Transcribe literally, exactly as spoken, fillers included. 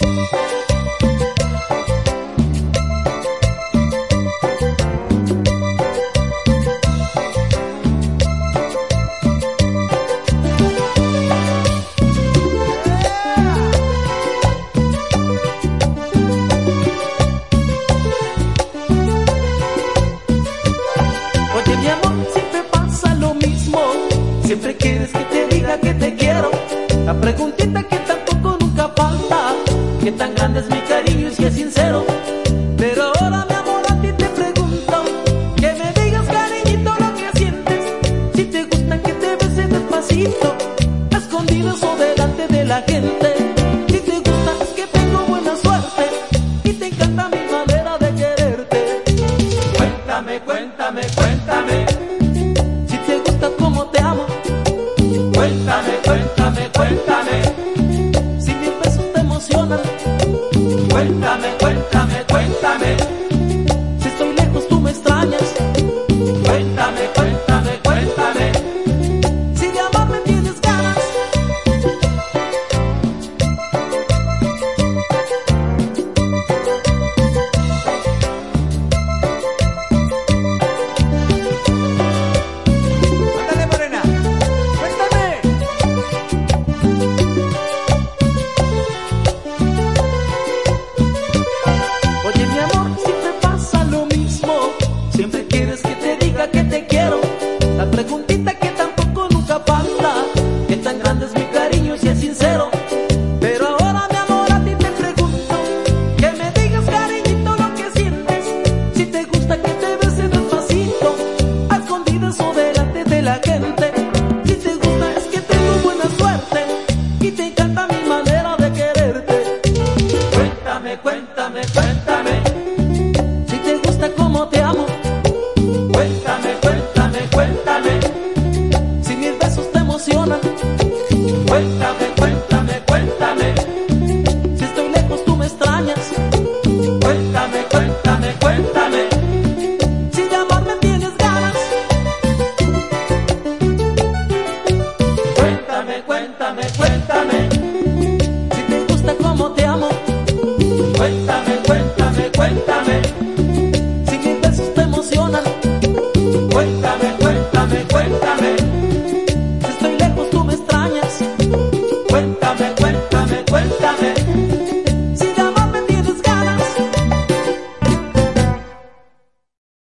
Oye, mi amor, siempre pasa lo mismo. Siempre quieres que te diga que te quiero. La preguntita que tampoco nunca falta: ¿qué tan grande es mi cariño y si es sincero? Pero ahora, mi amor, a ti te pregunto, que me digas, cariñito, lo que sientes. Si te gusta que te bese despacito, a escondidas o delante de la gente. Si te gusta es que tengo buena suerte y te encanta mi manera de quererte. Cuéntame, cuéntame, cuéntame, si te gusta cómo te amo. Cuéntame, cuéntame, cuéntame, si mis besos te emocionan. Cuéntame, cuéntame, cuéntame, si estoy lejos tú me extrañas. Cuéntame, cuéntame, cuéntame, si de amarme tienes ganas. Ándale, morena, cuéntame. Oye, mi amor, siempre pasa lo mismo. Siempre quieres que te diga que te quiero. La preguntita que tampoco nunca falta: ¿qué tan grande es mi cariño si es sincero? Pero ahora, mi amor, a ti te pregunto, que me digas, cariñito, lo que sientes. Si te gusta que te bese despacito, a escondidas o delante de la gente. Si te gusta es que tengo buena suerte y te encanta mi manera de quererte. Cuéntame, cuéntame,